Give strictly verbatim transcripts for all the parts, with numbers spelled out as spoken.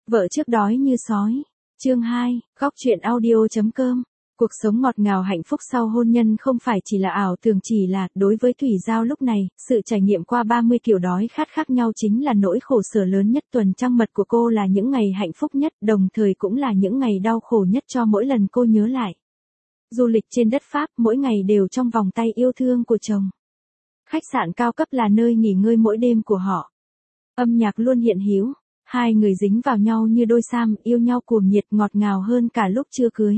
Vợ trước đói như sói. Chương hai, góc truyện audio chấm com. Cuộc sống ngọt ngào hạnh phúc sau hôn nhân không phải chỉ là ảo tưởng, chỉ là, đối với Thủy Giao lúc này, sự trải nghiệm qua ba mươi kiểu đói khát khác nhau chính là nỗi khổ sở lớn nhất. Tuần trăng mật của cô là những ngày hạnh phúc nhất, đồng thời cũng là những ngày đau khổ nhất cho mỗi lần cô nhớ lại. Du lịch trên đất Pháp, mỗi ngày đều trong vòng tay yêu thương của chồng. Khách sạn cao cấp là nơi nghỉ ngơi mỗi đêm của họ. Âm nhạc luôn hiện hữu. Hai người dính vào nhau như đôi sam, yêu nhau cuồng nhiệt, ngọt ngào hơn cả lúc chưa cưới.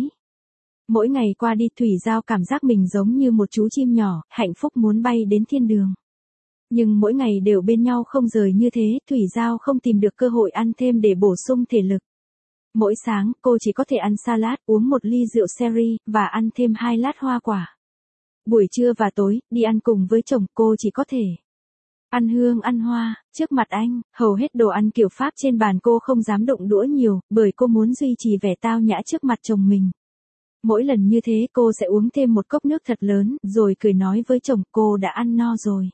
Mỗi ngày qua đi, Thủy Giao cảm giác mình giống như một chú chim nhỏ, hạnh phúc muốn bay đến thiên đường. Nhưng mỗi ngày đều bên nhau không rời như thế, Thủy Giao không tìm được cơ hội ăn thêm để bổ sung thể lực. Mỗi sáng, cô chỉ có thể ăn salad, uống một ly rượu sherry, và ăn thêm hai lát hoa quả. Buổi trưa và tối, đi ăn cùng với chồng, cô chỉ có thể ăn hương ăn hoa, trước mặt anh, hầu hết đồ ăn kiểu Pháp trên bàn cô không dám đụng đũa nhiều, bởi cô muốn duy trì vẻ tao nhã trước mặt chồng mình. Mỗi lần như thế cô sẽ uống thêm một cốc nước thật lớn, rồi cười nói với chồng cô đã ăn no rồi.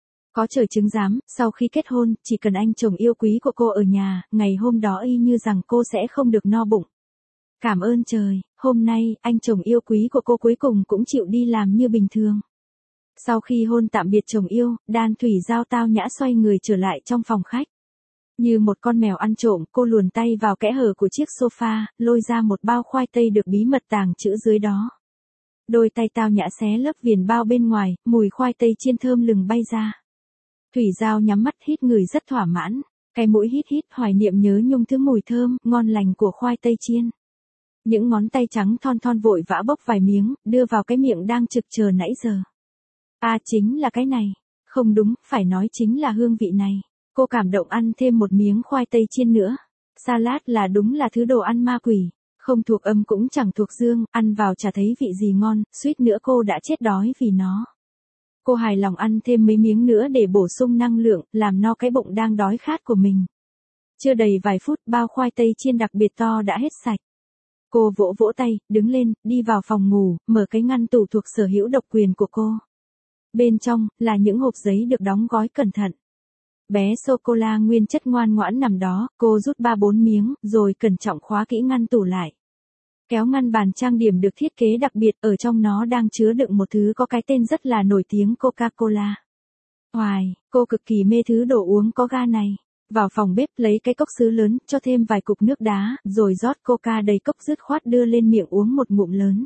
Có trời chứng giám, sau khi kết hôn, chỉ cần anh chồng yêu quý của cô ở nhà, ngày hôm đó y như rằng cô sẽ không được no bụng. Cảm ơn trời, hôm nay, anh chồng yêu quý của cô cuối cùng cũng chịu đi làm như bình thường. Sau khi hôn tạm biệt chồng yêu, Đan Thủy Giao tao nhã xoay người trở lại trong phòng khách. Như một con mèo ăn trộm, cô luồn tay vào kẽ hở của chiếc sofa, lôi ra một bao khoai tây được bí mật tàng trữ dưới đó. Đôi tay tao nhã xé lớp viền bao bên ngoài, mùi khoai tây chiên thơm lừng bay ra. Thủy Giao nhắm mắt hít người rất thỏa mãn, cái mũi hít hít hoài niệm nhớ nhung thứ mùi thơm, ngon lành của khoai tây chiên. Những ngón tay trắng thon thon vội vã bốc vài miếng, đưa vào cái miệng đang trực chờ nãy giờ. À chính là cái này. Không đúng, phải nói chính là hương vị này. Cô cảm động ăn thêm một miếng khoai tây chiên nữa. Salad là đúng là thứ đồ ăn ma quỷ. Không thuộc âm cũng chẳng thuộc dương, ăn vào chả thấy vị gì ngon, suýt nữa cô đã chết đói vì nó. Cô hài lòng ăn thêm mấy miếng nữa để bổ sung năng lượng, làm no cái bụng đang đói khát của mình. Chưa đầy vài phút, bao khoai tây chiên đặc biệt to đã hết sạch. Cô vỗ vỗ tay, đứng lên, đi vào phòng ngủ, mở cái ngăn tủ thuộc sở hữu độc quyền của cô. Bên trong, là những hộp giấy được đóng gói cẩn thận. Bé sô-cô-la nguyên chất ngoan ngoãn nằm đó, cô rút ba bốn miếng, rồi cẩn trọng khóa kỹ ngăn tủ lại. Kéo ngăn bàn trang điểm được thiết kế đặc biệt, ở trong nó đang chứa đựng một thứ có cái tên rất là nổi tiếng, Coca-Cola. Hoài, cô cực kỳ mê thứ đồ uống có ga này. Vào phòng bếp lấy cái cốc sứ lớn, cho thêm vài cục nước đá, rồi rót coca đầy cốc dứt khoát đưa lên miệng uống một ngụm lớn.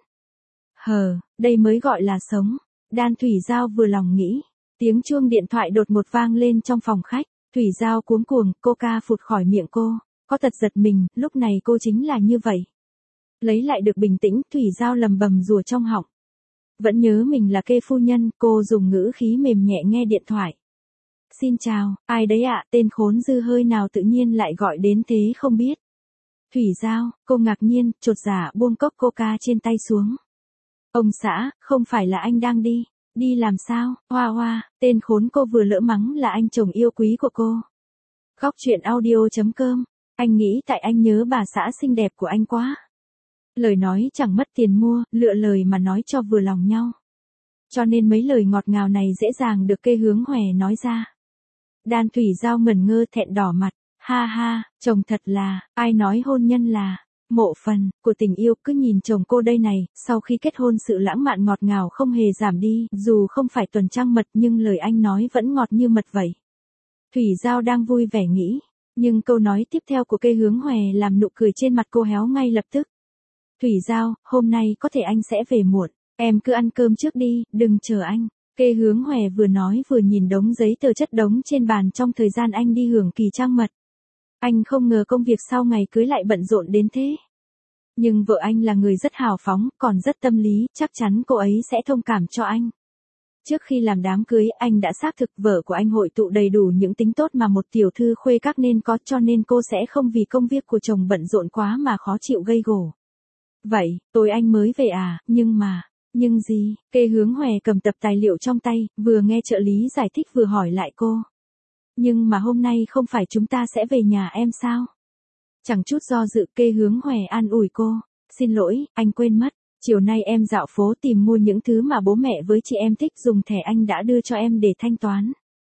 Hờ, đây mới gọi là sống. Đan Thủy Giao vừa lòng nghĩ. Tiếng chuông điện thoại đột ngột vang lên trong phòng khách. Thủy Giao cuống cuồng, coca phụt khỏi miệng cô. Có tật giật mình, lúc này cô chính là như vậy. Lấy lại được bình tĩnh, Thủy Giao lầm bầm rùa trong họng. Vẫn nhớ mình là kê phu nhân, cô dùng ngữ khí mềm nhẹ nghe điện thoại. Xin chào, ai đấy ạ, tên khốn dư hơi nào tự nhiên lại gọi đến thế không biết. Thủy Giao, cô ngạc nhiên, chột dạ buông cốc coca trên tay xuống. Ông xã, không phải là anh đang đi, đi làm sao, hoa hoa, tên khốn cô vừa lỡ mắng là anh chồng yêu quý của cô. Góc truyện audio chấm com, anh nghĩ tại anh nhớ bà xã xinh đẹp của anh quá. Lời nói chẳng mất tiền mua, lựa lời mà nói cho vừa lòng nhau. Cho nên mấy lời ngọt ngào này dễ dàng được Kê Hướng Hòe nói ra. Đan Thủy Giao ngẩn ngơ thẹn đỏ mặt, ha ha, chồng thật là, ai nói hôn nhân là mộ phần của tình yêu, cứ nhìn chồng cô đây này, sau khi kết hôn sự lãng mạn ngọt ngào không hề giảm đi, dù không phải tuần trăng mật nhưng lời anh nói vẫn ngọt như mật vậy. Thủy Giao đang vui vẻ nghĩ, nhưng câu nói tiếp theo của Kê Hướng Hòe làm nụ cười trên mặt cô héo ngay lập tức. Thủy Giao, hôm nay có thể anh sẽ về muộn, em cứ ăn cơm trước đi, đừng chờ anh. Kê Hướng Hòe vừa nói vừa nhìn đống giấy tờ chất đống trên bàn trong thời gian anh đi hưởng kỳ trăng mật. Anh không ngờ công việc sau ngày cưới lại bận rộn đến thế. Nhưng vợ anh là người rất hào phóng, còn rất tâm lý, chắc chắn cô ấy sẽ thông cảm cho anh. Trước khi làm đám cưới, anh đã xác thực vợ của anh hội tụ đầy đủ những tính tốt mà một tiểu thư khuê các nên có, cho nên cô sẽ không vì công việc của chồng bận rộn quá mà khó chịu gây gổ. Vậy, tối anh mới về à, nhưng mà... Nhưng gì, Kê Hướng Hòe cầm tập tài liệu trong tay, vừa nghe trợ lý giải thích vừa hỏi lại cô. Nhưng mà hôm nay không phải chúng ta sẽ về nhà em sao? Chẳng chút do dự, Kê Hướng Hòe an ủi cô. Xin lỗi, anh quên mất, chiều nay em dạo phố tìm mua những thứ mà bố mẹ với chị em thích dùng thẻ anh đã đưa cho em để thanh toán.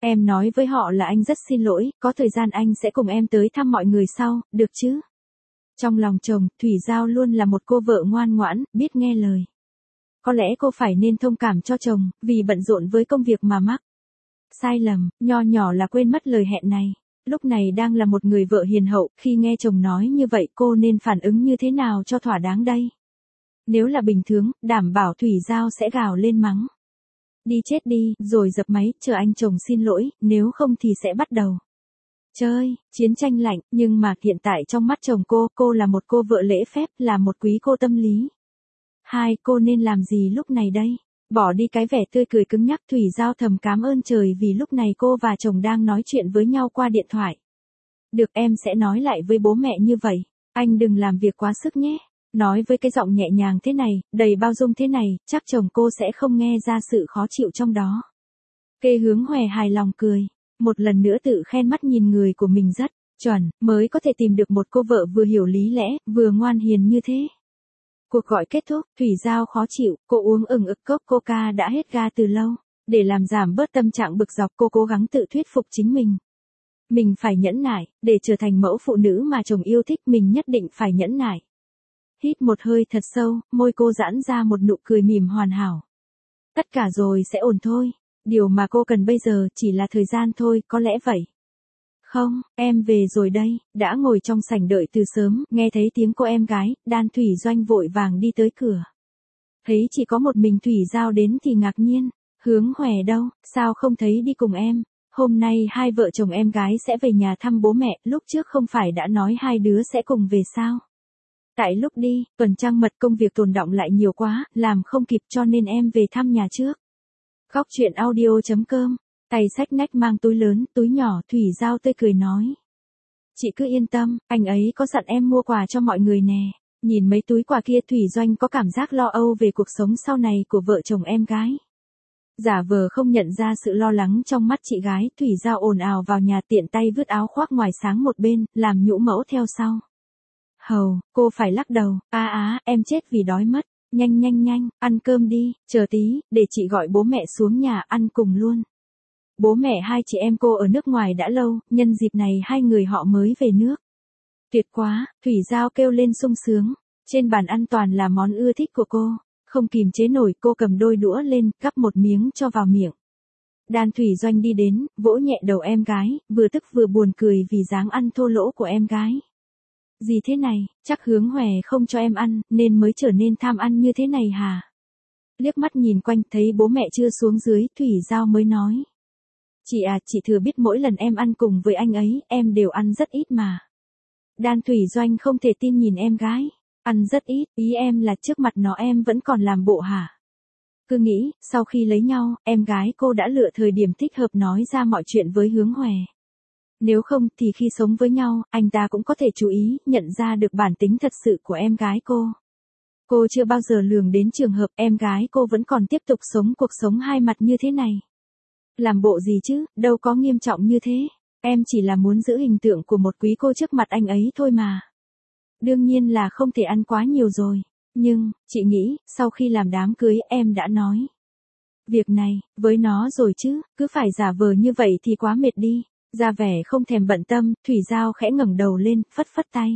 Em nói với họ là anh rất xin lỗi, có thời gian anh sẽ cùng em tới thăm mọi người sau, được chứ? Trong lòng chồng, Thủy Giao luôn là một cô vợ ngoan ngoãn, biết nghe lời. Có lẽ cô phải nên thông cảm cho chồng, vì bận rộn với công việc mà mắc sai lầm, nho nhỏ là quên mất lời hẹn này. Lúc này đang là một người vợ hiền hậu, khi nghe chồng nói như vậy cô nên phản ứng như thế nào cho thỏa đáng đây? Nếu là bình thường, đảm bảo Thủy Giao sẽ gào lên mắng. Đi chết đi, rồi dập máy, chờ anh chồng xin lỗi, nếu không thì sẽ bắt đầu chơi, chiến tranh lạnh, nhưng mà hiện tại trong mắt chồng cô, cô là một cô vợ lễ phép, là một quý cô tâm lý. Hai, cô nên làm gì lúc này đây? Bỏ đi cái vẻ tươi cười cứng nhắc, Thủy Giao thầm cảm ơn trời vì lúc này cô và chồng đang nói chuyện với nhau qua điện thoại. Được, em sẽ nói lại với bố mẹ như vậy, anh đừng làm việc quá sức nhé. Nói với cái giọng nhẹ nhàng thế này, đầy bao dung thế này, chắc chồng cô sẽ không nghe ra sự khó chịu trong đó. Kê Hướng Hòe hài lòng cười, một lần nữa tự khen mắt nhìn người của mình rất chuẩn, mới có thể tìm được một cô vợ vừa hiểu lý lẽ, vừa ngoan hiền như thế. Cuộc gọi kết thúc, Thủy Giao khó chịu, cô uống ừng ực cốc coca đã hết ga từ lâu. Để làm giảm bớt tâm trạng bực dọc, cô cố gắng tự thuyết phục chính mình. Mình phải nhẫn nại, để trở thành mẫu phụ nữ mà chồng yêu thích, mình nhất định phải nhẫn nại. Hít một hơi thật sâu, môi cô giãn ra một nụ cười mỉm hoàn hảo. Tất cả rồi sẽ ổn thôi, điều mà cô cần bây giờ chỉ là thời gian thôi, có lẽ vậy. Không, em về rồi đây, đã ngồi trong sảnh đợi từ sớm, nghe thấy tiếng cô em gái, Đan Thủy Doanh vội vàng đi tới cửa. Thấy chỉ có một mình Thủy Giao đến thì ngạc nhiên, Hướng Hòe đâu, sao không thấy đi cùng em? Hôm nay hai vợ chồng em gái sẽ về nhà thăm bố mẹ, lúc trước không phải đã nói hai đứa sẽ cùng về sao? Tại lúc đi, tuần trăng mật công việc tồn đọng lại nhiều quá, làm không kịp cho nên em về thăm nhà trước. Góc truyện audio chấm com, tay xách nách mang túi lớn, túi nhỏ, Thủy Giao tươi cười nói. Chị cứ yên tâm, anh ấy có dặn em mua quà cho mọi người nè. Nhìn mấy túi quà kia Thủy Doanh có cảm giác lo âu về cuộc sống sau này của vợ chồng em gái. Giả vờ không nhận ra sự lo lắng trong mắt chị gái, Thủy Giao ồn ào vào nhà tiện tay vứt áo khoác ngoài sáng một bên, làm nhũ mẫu theo sau. Hầu, cô phải lắc đầu, á á, em chết vì đói mất, nhanh nhanh nhanh, ăn cơm đi, chờ tí, để chị gọi bố mẹ xuống nhà ăn cùng luôn. Bố mẹ hai chị em cô ở nước ngoài đã lâu, nhân dịp này hai người họ mới về nước. Tuyệt quá, Thủy Giao kêu lên sung sướng, trên bàn ăn toàn là món ưa thích của cô, không kìm chế nổi cô cầm đôi đũa lên, cắp một miếng cho vào miệng. Đan Thủy Doanh đi đến, vỗ nhẹ đầu em gái, vừa tức vừa buồn cười vì dáng ăn thô lỗ của em gái. Gì thế này, chắc Hướng Hòe không cho em ăn, nên mới trở nên tham ăn như thế này hả? Liếc mắt nhìn quanh, thấy bố mẹ chưa xuống dưới, Thủy Giao mới nói. Chị à, chị thừa biết mỗi lần em ăn cùng với anh ấy, em đều ăn rất ít mà. Đan Thủy Doanh không thể tin nhìn em gái. Ăn rất ít, ý em là trước mặt nó em vẫn còn làm bộ hả? Cứ nghĩ, sau khi lấy nhau, em gái cô đã lựa thời điểm thích hợp nói ra mọi chuyện với Hướng Hòe. Nếu không thì khi sống với nhau, anh ta cũng có thể chú ý, nhận ra được bản tính thật sự của em gái cô. Cô chưa bao giờ lường đến trường hợp em gái cô vẫn còn tiếp tục sống cuộc sống hai mặt như thế này. Làm bộ gì chứ, đâu có nghiêm trọng như thế. Em chỉ là muốn giữ hình tượng của một quý cô trước mặt anh ấy thôi mà. Đương nhiên là không thể ăn quá nhiều rồi. Nhưng, chị nghĩ, sau khi làm đám cưới em đã nói. Việc này, với nó rồi chứ, cứ phải giả vờ như vậy thì quá mệt đi. Ra vẻ không thèm bận tâm, Thủy Giao khẽ ngẩng đầu lên, phất phất tay.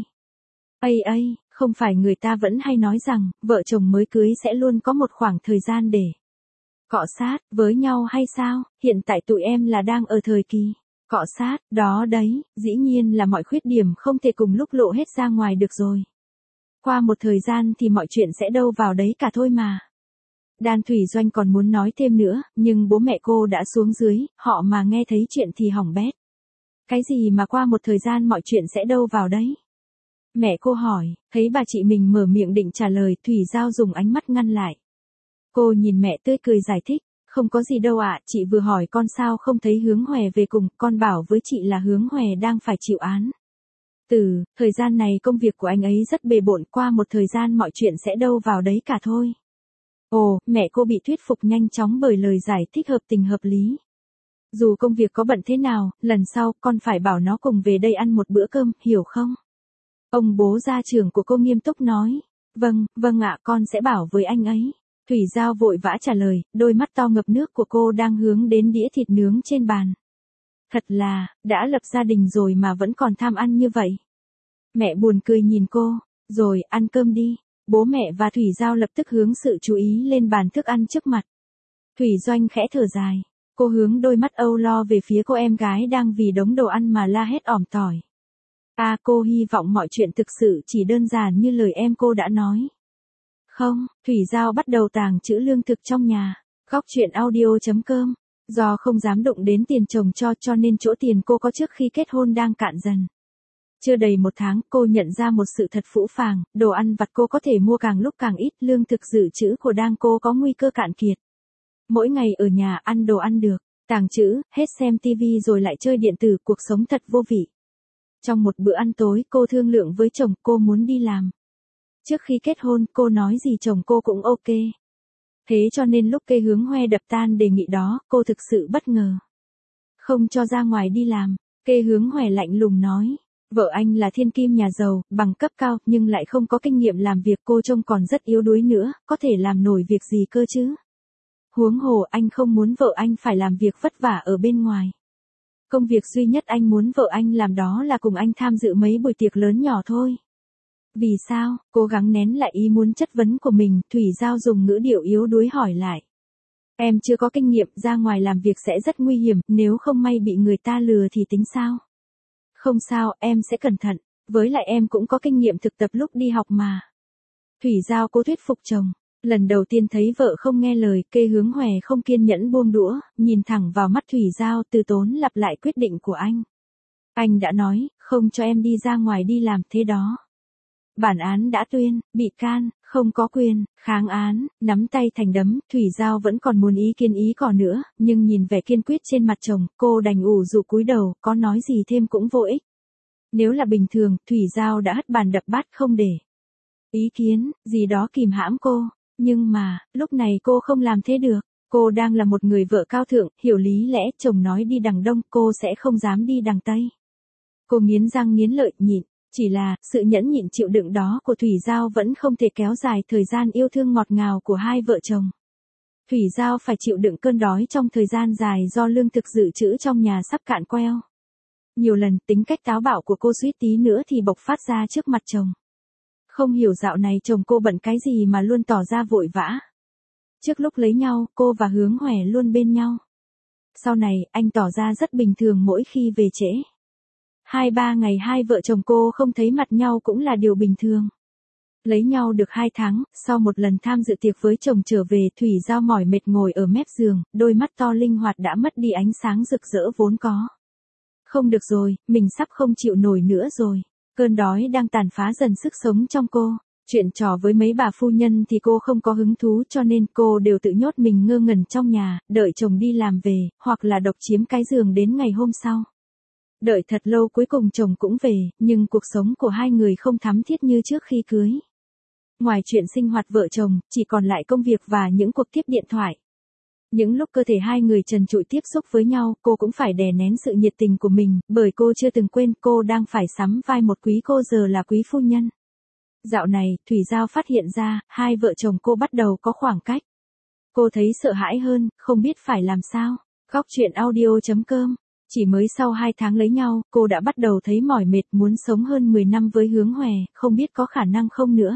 Ây ây, không phải người ta vẫn hay nói rằng, vợ chồng mới cưới sẽ luôn có một khoảng thời gian để cọ sát với nhau hay sao? Hiện tại tụi em là đang ở thời kỳ cọ sát, đó đấy, dĩ nhiên là mọi khuyết điểm không thể cùng lúc lộ hết ra ngoài được rồi. Qua một thời gian thì mọi chuyện sẽ đâu vào đấy cả thôi mà. Đan Thủy Doanh còn muốn nói thêm nữa, nhưng bố mẹ cô đã xuống dưới, họ mà nghe thấy chuyện thì hỏng bét. Cái gì mà qua một thời gian mọi chuyện sẽ đâu vào đấy? Mẹ cô hỏi, thấy bà chị mình mở miệng định trả lời, Thủy Giao dùng ánh mắt ngăn lại. Cô nhìn mẹ tươi cười giải thích, không có gì đâu ạ, chị vừa hỏi con sao không thấy Hướng Hòe về cùng, con bảo với chị là Hướng Hòe đang phải chịu án. Từ, thời gian này công việc của anh ấy rất bề bộn, qua một thời gian mọi chuyện sẽ đâu vào đấy cả thôi. Ồ, mẹ cô bị thuyết phục nhanh chóng bởi lời giải thích hợp tình hợp lý. Dù công việc có bận thế nào, lần sau con phải bảo nó cùng về đây ăn một bữa cơm, hiểu không? Ông bố gia trưởng của cô nghiêm túc nói. Vâng, vâng ạ, con sẽ bảo với anh ấy. Thủy Giao vội vã trả lời, đôi mắt to ngập nước của cô đang hướng đến đĩa thịt nướng trên bàn. Thật là, đã lập gia đình rồi mà vẫn còn tham ăn như vậy. Mẹ buồn cười nhìn cô, rồi ăn cơm đi. Bố mẹ và Thủy Giao lập tức hướng sự chú ý lên bàn thức ăn trước mặt. Thủy Doanh khẽ thở dài. Cô hướng đôi mắt âu lo về phía cô em gái đang vì đống đồ ăn mà la hét ỏm tỏi. À, cô hy vọng mọi chuyện thực sự chỉ đơn giản như lời em cô đã nói. Không, Thủy Giao bắt đầu tàng trữ lương thực trong nhà. Góc chuyện audio chấm com. Do không dám đụng đến tiền chồng cho cho nên chỗ tiền cô có trước khi kết hôn đang cạn dần. Chưa đầy một tháng cô nhận ra một sự thật phũ phàng, đồ ăn vặt cô có thể mua càng lúc càng ít, lương thực dự trữ của đang cô có nguy cơ cạn kiệt. Mỗi ngày ở nhà ăn đồ ăn được, tàng trữ, hết xem tivi rồi lại chơi điện tử, cuộc sống thật vô vị. Trong một bữa ăn tối cô thương lượng với chồng cô muốn đi làm. Trước khi kết hôn cô nói gì chồng cô cũng ok. Thế cho nên lúc Kê Hướng Hoe đập tan đề nghị đó, cô thực sự bất ngờ. Không cho ra ngoài đi làm, Kê Hướng Hoe lạnh lùng nói. Vợ anh là thiên kim nhà giàu, bằng cấp cao, nhưng lại không có kinh nghiệm làm việc, cô trông còn rất yếu đuối nữa, có thể làm nổi việc gì cơ chứ? Huống hồ anh không muốn vợ anh phải làm việc vất vả ở bên ngoài. Công việc duy nhất anh muốn vợ anh làm đó là cùng anh tham dự mấy buổi tiệc lớn nhỏ thôi. Vì sao? Cố gắng nén lại ý muốn chất vấn của mình, Thủy Giao dùng ngữ điệu yếu đuối hỏi lại. Em chưa có kinh nghiệm, ra ngoài làm việc sẽ rất nguy hiểm, nếu không may bị người ta lừa thì tính sao? Không sao, em sẽ cẩn thận, với lại em cũng có kinh nghiệm thực tập lúc đi học mà. Thủy Giao cố thuyết phục chồng. Lần đầu tiên thấy vợ không nghe lời, Kê Hướng Hoe không kiên nhẫn buông đũa, nhìn thẳng vào mắt Thủy Giao, từ tốn lặp lại quyết định của anh. Anh đã nói, không cho em đi ra ngoài đi làm, thế đó. Bản án đã tuyên, bị can, không có quyền, kháng án, nắm tay thành đấm, Thủy Giao vẫn còn muốn ý kiến ý cỏ nữa, nhưng nhìn vẻ kiên quyết trên mặt chồng, cô đành ủ rũ cúi đầu, có nói gì thêm cũng vô ích. Nếu là bình thường, Thủy Giao đã hất bàn đập bát không để ý kiến, gì đó kìm hãm cô. Nhưng mà, lúc này cô không làm thế được. Cô đang là một người vợ cao thượng, hiểu lý lẽ, chồng nói đi đằng đông, cô sẽ không dám đi đằng tây. Cô nghiến răng nghiến lợi, nhịn. Chỉ là, sự nhẫn nhịn chịu đựng đó của Thủy Giao vẫn không thể kéo dài thời gian yêu thương ngọt ngào của hai vợ chồng. Thủy Giao phải chịu đựng cơn đói trong thời gian dài do lương thực dự trữ trong nhà sắp cạn queo. Nhiều lần, tính cách táo bạo của cô suýt tí nữa thì bộc phát ra trước mặt chồng. Không hiểu dạo này chồng cô bận cái gì mà luôn tỏ ra vội vã. Trước lúc lấy nhau, cô và Hướng Hoe luôn bên nhau. Sau này, anh tỏ ra rất bình thường mỗi khi về trễ. Hai ba ngày hai vợ chồng cô không thấy mặt nhau cũng là điều bình thường. Lấy nhau được hai tháng, sau một lần tham dự tiệc với chồng trở về, Thủy Giao mỏi mệt ngồi ở mép giường, đôi mắt to linh hoạt đã mất đi ánh sáng rực rỡ vốn có. Không được rồi, mình sắp không chịu nổi nữa rồi. Cơn đói đang tàn phá dần sức sống trong cô. Chuyện trò với mấy bà phu nhân thì cô không có hứng thú, cho nên cô đều tự nhốt mình ngơ ngẩn trong nhà, đợi chồng đi làm về, hoặc là độc chiếm cái giường đến ngày hôm sau. Đợi thật lâu cuối cùng chồng cũng về, nhưng cuộc sống của hai người không thắm thiết như trước khi cưới. Ngoài chuyện sinh hoạt vợ chồng, chỉ còn lại công việc và những cuộc tiếp điện thoại. Những lúc cơ thể hai người trần trụi tiếp xúc với nhau, cô cũng phải đè nén sự nhiệt tình của mình, bởi cô chưa từng quên cô đang phải sắm vai một quý cô giờ là quý phu nhân. Dạo này, Thủy Giao phát hiện ra, hai vợ chồng cô bắt đầu có khoảng cách. Cô thấy sợ hãi hơn, không biết phải làm sao. Góc chuyện audio chấm com. Chỉ mới sau hai tháng lấy nhau, cô đã bắt đầu thấy mỏi mệt, muốn sống hơn mười năm với Hướng Hoe, không biết có khả năng không nữa.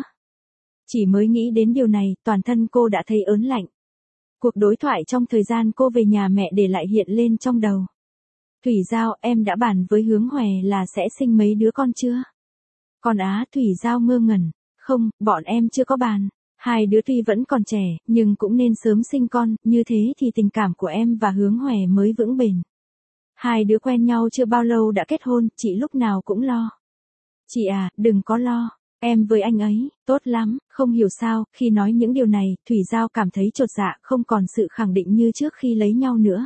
Chỉ mới nghĩ đến điều này, toàn thân cô đã thấy ớn lạnh. Cuộc đối thoại trong thời gian cô về nhà mẹ để lại hiện lên trong đầu. Thủy Giao, em đã bàn với Hướng Hoe là sẽ sinh mấy đứa con chưa? Con á, Thủy Giao ngơ ngẩn. Không, bọn em chưa có bàn. Hai đứa tuy vẫn còn trẻ, nhưng cũng nên sớm sinh con, như thế thì tình cảm của em và Hướng Hoe mới vững bền. Hai đứa quen nhau chưa bao lâu đã kết hôn, chị lúc nào cũng lo. Chị à, đừng có lo. Em với anh ấy, tốt lắm, không hiểu sao, khi nói những điều này, Thủy Giao cảm thấy chột dạ, không còn sự khẳng định như trước khi lấy nhau nữa.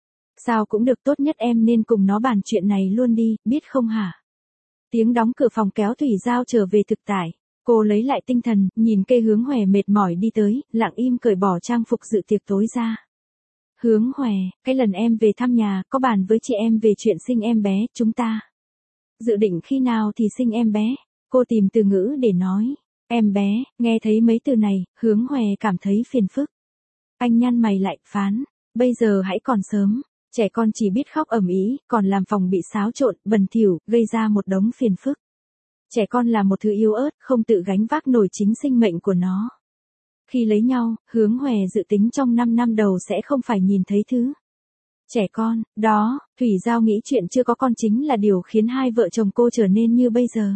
Sao cũng được, tốt nhất em nên cùng nó bàn chuyện này luôn đi, biết không hả? Tiếng đóng cửa phòng kéo Thủy Giao trở về thực tại. Cô lấy lại tinh thần, nhìn Kê Hướng Hoe mệt mỏi đi tới, lặng im cởi bỏ trang phục dự tiệc tối ra. Hướng Hoe, cái lần em về thăm nhà, có bàn với chị em về chuyện sinh em bé, chúng ta. Dự định khi nào thì sinh em bé? Cô tìm từ ngữ để nói. Em bé, nghe thấy mấy từ này, Hướng Hoe cảm thấy phiền phức. Anh nhăn mày lại, phán. Bây giờ hãy còn sớm. Trẻ con chỉ biết khóc ầm ĩ, còn làm phòng bị xáo trộn, bẩn thỉu, gây ra một đống phiền phức. Trẻ con là một thứ yếu ớt, không tự gánh vác nổi chính sinh mệnh của nó. Khi lấy nhau, Hướng Hòe dự tính trong năm năm đầu sẽ không phải nhìn thấy thứ trẻ con, đó, Thủy Giao nghĩ chuyện chưa có con chính là điều khiến hai vợ chồng cô trở nên như bây giờ.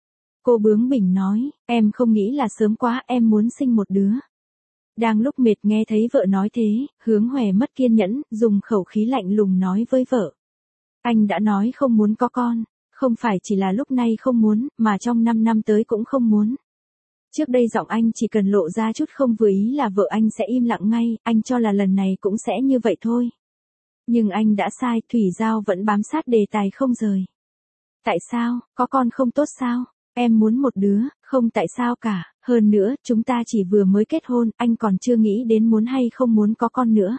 Cô bướng bỉnh nói, em không nghĩ là sớm quá, em muốn sinh một đứa. Đang lúc mệt nghe thấy vợ nói thế, Hướng Hòe mất kiên nhẫn, dùng khẩu khí lạnh lùng nói với vợ. Anh đã nói không muốn có con, không phải chỉ là lúc này không muốn, mà trong năm năm tới cũng không muốn. Trước đây giọng anh chỉ cần lộ ra chút không vừa ý là vợ anh sẽ im lặng ngay, anh cho là lần này cũng sẽ như vậy thôi. Nhưng anh đã sai, Thủy Giao vẫn bám sát đề tài không rời. Tại sao, có con không tốt sao? Em muốn một đứa, không tại sao cả, hơn nữa, chúng ta chỉ vừa mới kết hôn, anh còn chưa nghĩ đến muốn hay không muốn có con nữa.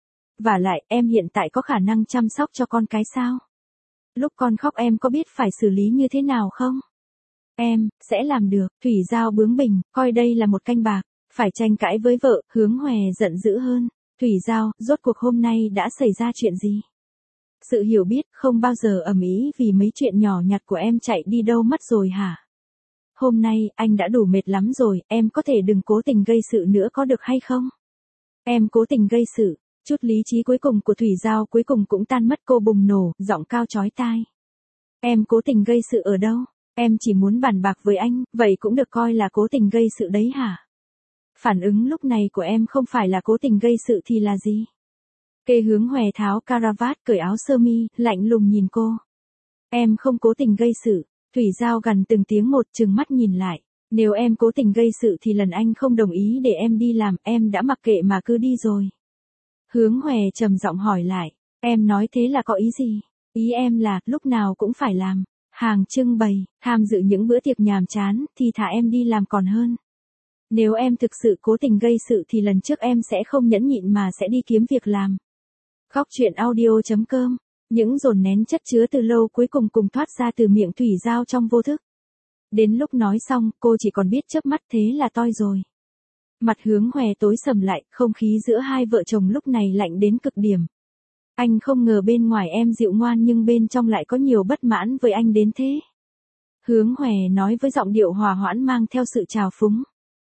Và lại, em hiện tại có khả năng chăm sóc cho con cái sao? Lúc con khóc em có biết phải xử lý như thế nào không? Em, sẽ làm được, Thủy Giao bướng bỉnh, coi đây là một canh bạc, phải tranh cãi với vợ, Hướng Hòe giận dữ hơn. Thủy Giao, rốt cuộc hôm nay đã xảy ra chuyện gì? Sự hiểu biết không bao giờ ầm ĩ vì mấy chuyện nhỏ nhặt của em chạy đi đâu mất rồi hả? Hôm nay, anh đã đủ mệt lắm rồi, em có thể đừng cố tình gây sự nữa có được hay không? Em cố tình gây sự, chút lý trí cuối cùng của Thủy Giao cuối cùng cũng tan mất, cô bùng nổ, giọng cao chói tai. Em cố tình gây sự ở đâu? Em chỉ muốn bàn bạc với anh, vậy cũng được coi là cố tình gây sự đấy hả? Phản ứng lúc này của em không phải là cố tình gây sự thì là gì? Kê Hướng Hòe tháo caravat, cởi áo sơ mi, lạnh lùng nhìn cô. Em không cố tình gây sự. Thủy Giao gằn từng tiếng một, trừng mắt nhìn lại. Nếu em cố tình gây sự thì lần anh không đồng ý để em đi làm, em đã mặc kệ mà cứ đi rồi. Hướng Hòe trầm giọng hỏi lại, em nói thế là có ý gì? Ý em là, lúc nào cũng phải làm. Hàng trưng bày, tham dự những bữa tiệc nhàm chán, thì thả em đi làm còn hơn. Nếu em thực sự cố tình gây sự thì lần trước em sẽ không nhẫn nhịn mà sẽ đi kiếm việc làm. Khóc chuyện audio chấm com. Những dồn nén chất chứa từ lâu cuối cùng cùng thoát ra từ miệng Thủy Giao trong vô thức. Đến lúc nói xong, cô chỉ còn biết chớp mắt, thế là toi rồi. Mặt Hướng Hòe tối sầm lại, không khí giữa hai vợ chồng lúc này lạnh đến cực điểm. Anh không ngờ bên ngoài em dịu ngoan nhưng bên trong lại có nhiều bất mãn với anh đến thế. Hướng Hòe nói với giọng điệu hòa hoãn mang theo sự trào phúng.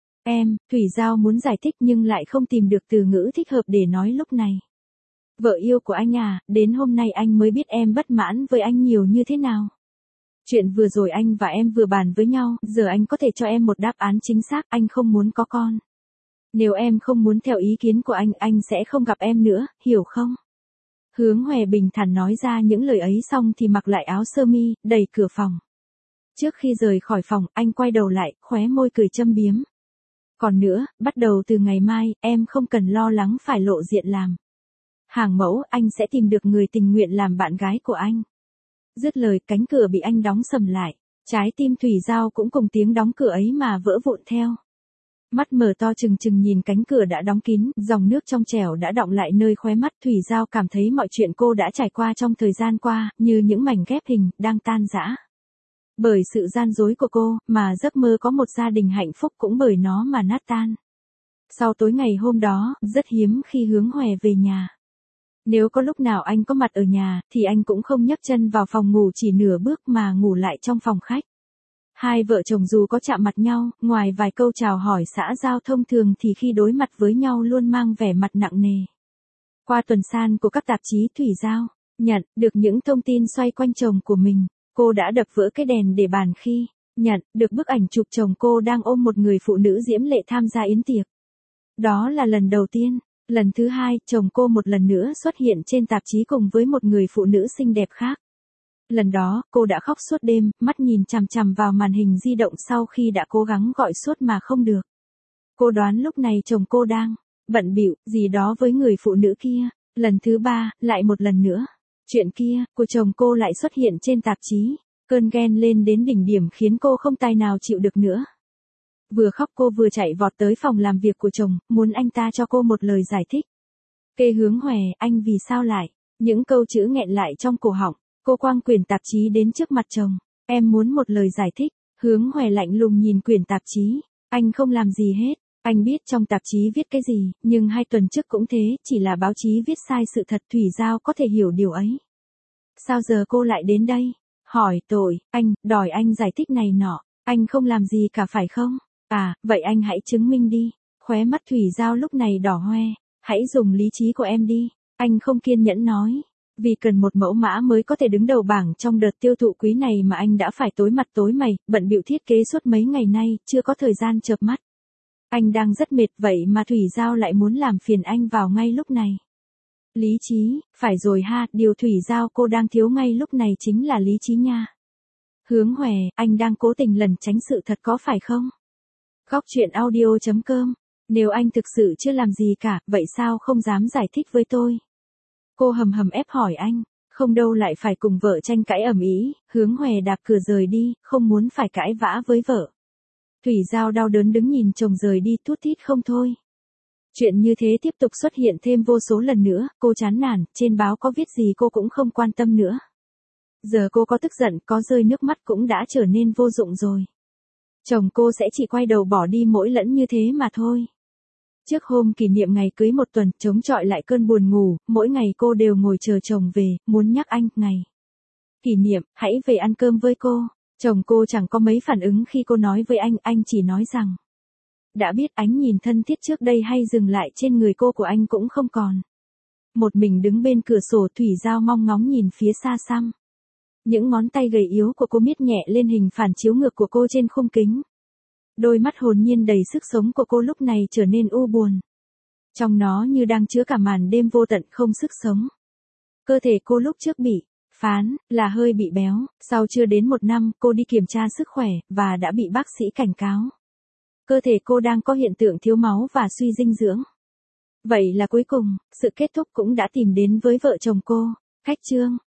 Em, Thủy Giao muốn giải thích nhưng lại không tìm được từ ngữ thích hợp để nói lúc này. Vợ yêu của anh à, đến hôm nay anh mới biết em bất mãn với anh nhiều như thế nào. Chuyện vừa rồi anh và em vừa bàn với nhau, giờ anh có thể cho em một đáp án chính xác, anh không muốn có con. Nếu em không muốn theo ý kiến của anh, anh sẽ không gặp em nữa, hiểu không? Hướng Hòe bình thản nói ra những lời ấy xong thì mặc lại áo sơ mi, đẩy cửa phòng. Trước khi rời khỏi phòng, anh quay đầu lại, khóe môi cười châm biếm. Còn nữa, bắt đầu từ ngày mai, em không cần lo lắng phải lộ diện làm hàng mẫu, anh sẽ tìm được người tình nguyện làm bạn gái của anh. Dứt lời, cánh cửa bị anh đóng sầm lại. Trái tim Thủy Giao cũng cùng tiếng đóng cửa ấy mà vỡ vụn theo. Mắt mở to trừng trừng nhìn cánh cửa đã đóng kín, dòng nước trong trẻo đã đọng lại nơi khóe mắt. Thủy Giao cảm thấy mọi chuyện cô đã trải qua trong thời gian qua, như những mảnh ghép hình, đang tan rã. Bởi sự gian dối của cô, mà giấc mơ có một gia đình hạnh phúc cũng bởi nó mà nát tan. Sau tối ngày hôm đó, rất hiếm khi Hướng Hòe về nhà. Nếu có lúc nào anh có mặt ở nhà, thì anh cũng không nhấc chân vào phòng ngủ chỉ nửa bước mà ngủ lại trong phòng khách. Hai vợ chồng dù có chạm mặt nhau, ngoài vài câu chào hỏi xã giao thông thường thì khi đối mặt với nhau luôn mang vẻ mặt nặng nề. Qua tuần san của các tạp chí, Thủy Giao nhận được những thông tin xoay quanh chồng của mình. Cô đã đập vỡ cái đèn để bàn khi nhận được bức ảnh chụp chồng cô đang ôm một người phụ nữ diễm lệ tham gia yến tiệc. Đó là lần đầu tiên. Lần thứ hai, chồng cô một lần nữa xuất hiện trên tạp chí cùng với một người phụ nữ xinh đẹp khác. Lần đó, cô đã khóc suốt đêm, mắt nhìn chằm chằm vào màn hình di động sau khi đã cố gắng gọi suốt mà không được. Cô đoán lúc này chồng cô đang bận bịu gì đó với người phụ nữ kia. Lần thứ ba, lại một lần nữa. Chuyện kia, của chồng cô lại xuất hiện trên tạp chí. Cơn ghen lên đến đỉnh điểm khiến cô không tài nào chịu được nữa. Vừa khóc cô vừa chạy vọt tới phòng làm việc của chồng, muốn anh ta cho cô một lời giải thích. Kê Hướng Hòe, anh vì sao lại? Những câu chữ nghẹn lại trong cổ họng, cô quăng quyển tạp chí đến trước mặt chồng. Em muốn một lời giải thích. Hướng Hòe lạnh lùng nhìn quyển tạp chí. Anh không làm gì hết. Anh biết trong tạp chí viết cái gì, nhưng hai tuần trước cũng thế, chỉ là báo chí viết sai sự thật, Thủy Giao có thể hiểu điều ấy. Sao giờ cô lại đến đây? Hỏi tội, anh, đòi anh giải thích này nọ, anh không làm gì cả phải không? À, vậy anh hãy chứng minh đi. Khóe mắt Thủy Giao lúc này đỏ hoe, hãy dùng lý trí của em đi. Anh không kiên nhẫn nói. Vì cần một mẫu mã mới có thể đứng đầu bảng trong đợt tiêu thụ quý này mà anh đã phải tối mặt tối mày, bận bịu thiết kế suốt mấy ngày nay, chưa có thời gian chợp mắt. Anh đang rất mệt vậy mà Thủy Giao lại muốn làm phiền anh vào ngay lúc này. Lý trí, phải rồi ha, điều Thủy Giao cô đang thiếu ngay lúc này chính là lý trí nha. Hướng Hòe, anh đang cố tình lẩn tránh sự thật có phải không? Góc truyện audio chấm com, nếu anh thực sự chưa làm gì cả, vậy sao không dám giải thích với tôi? Cô hầm hầm ép hỏi anh, không đâu lại phải cùng vợ tranh cãi ầm ĩ. Hướng Hòe đạp cửa rời đi, không muốn phải cãi vã với vợ. Thủy Giao đau đớn đứng nhìn chồng rời đi thút thít không thôi. Chuyện như thế tiếp tục xuất hiện thêm vô số lần nữa, cô chán nản, trên báo có viết gì cô cũng không quan tâm nữa. Giờ cô có tức giận, có rơi nước mắt cũng đã trở nên vô dụng rồi. Chồng cô sẽ chỉ quay đầu bỏ đi mỗi lẫn như thế mà thôi. Trước hôm kỷ niệm ngày cưới một tuần, chống chọi lại cơn buồn ngủ, mỗi ngày cô đều ngồi chờ chồng về, muốn nhắc anh, ngày kỷ niệm, hãy về ăn cơm với cô. Chồng cô chẳng có mấy phản ứng khi cô nói với anh, anh chỉ nói rằng, đã biết. Ánh nhìn thân thiết trước đây hay dừng lại trên người cô của anh cũng không còn. Một mình đứng bên cửa sổ, Thủy Giao mong ngóng nhìn phía xa xăm. Những ngón tay gầy yếu của cô miết nhẹ lên hình phản chiếu ngược của cô trên khung kính. Đôi mắt hồn nhiên đầy sức sống của cô lúc này trở nên u buồn. Trong nó như đang chứa cả màn đêm vô tận không sức sống. Cơ thể cô lúc trước bị phán là hơi bị béo, sau chưa đến một năm cô đi kiểm tra sức khỏe và đã bị bác sĩ cảnh cáo. Cơ thể cô đang có hiện tượng thiếu máu và suy dinh dưỡng. Vậy là cuối cùng, sự kết thúc cũng đã tìm đến với vợ chồng cô. Khách chương.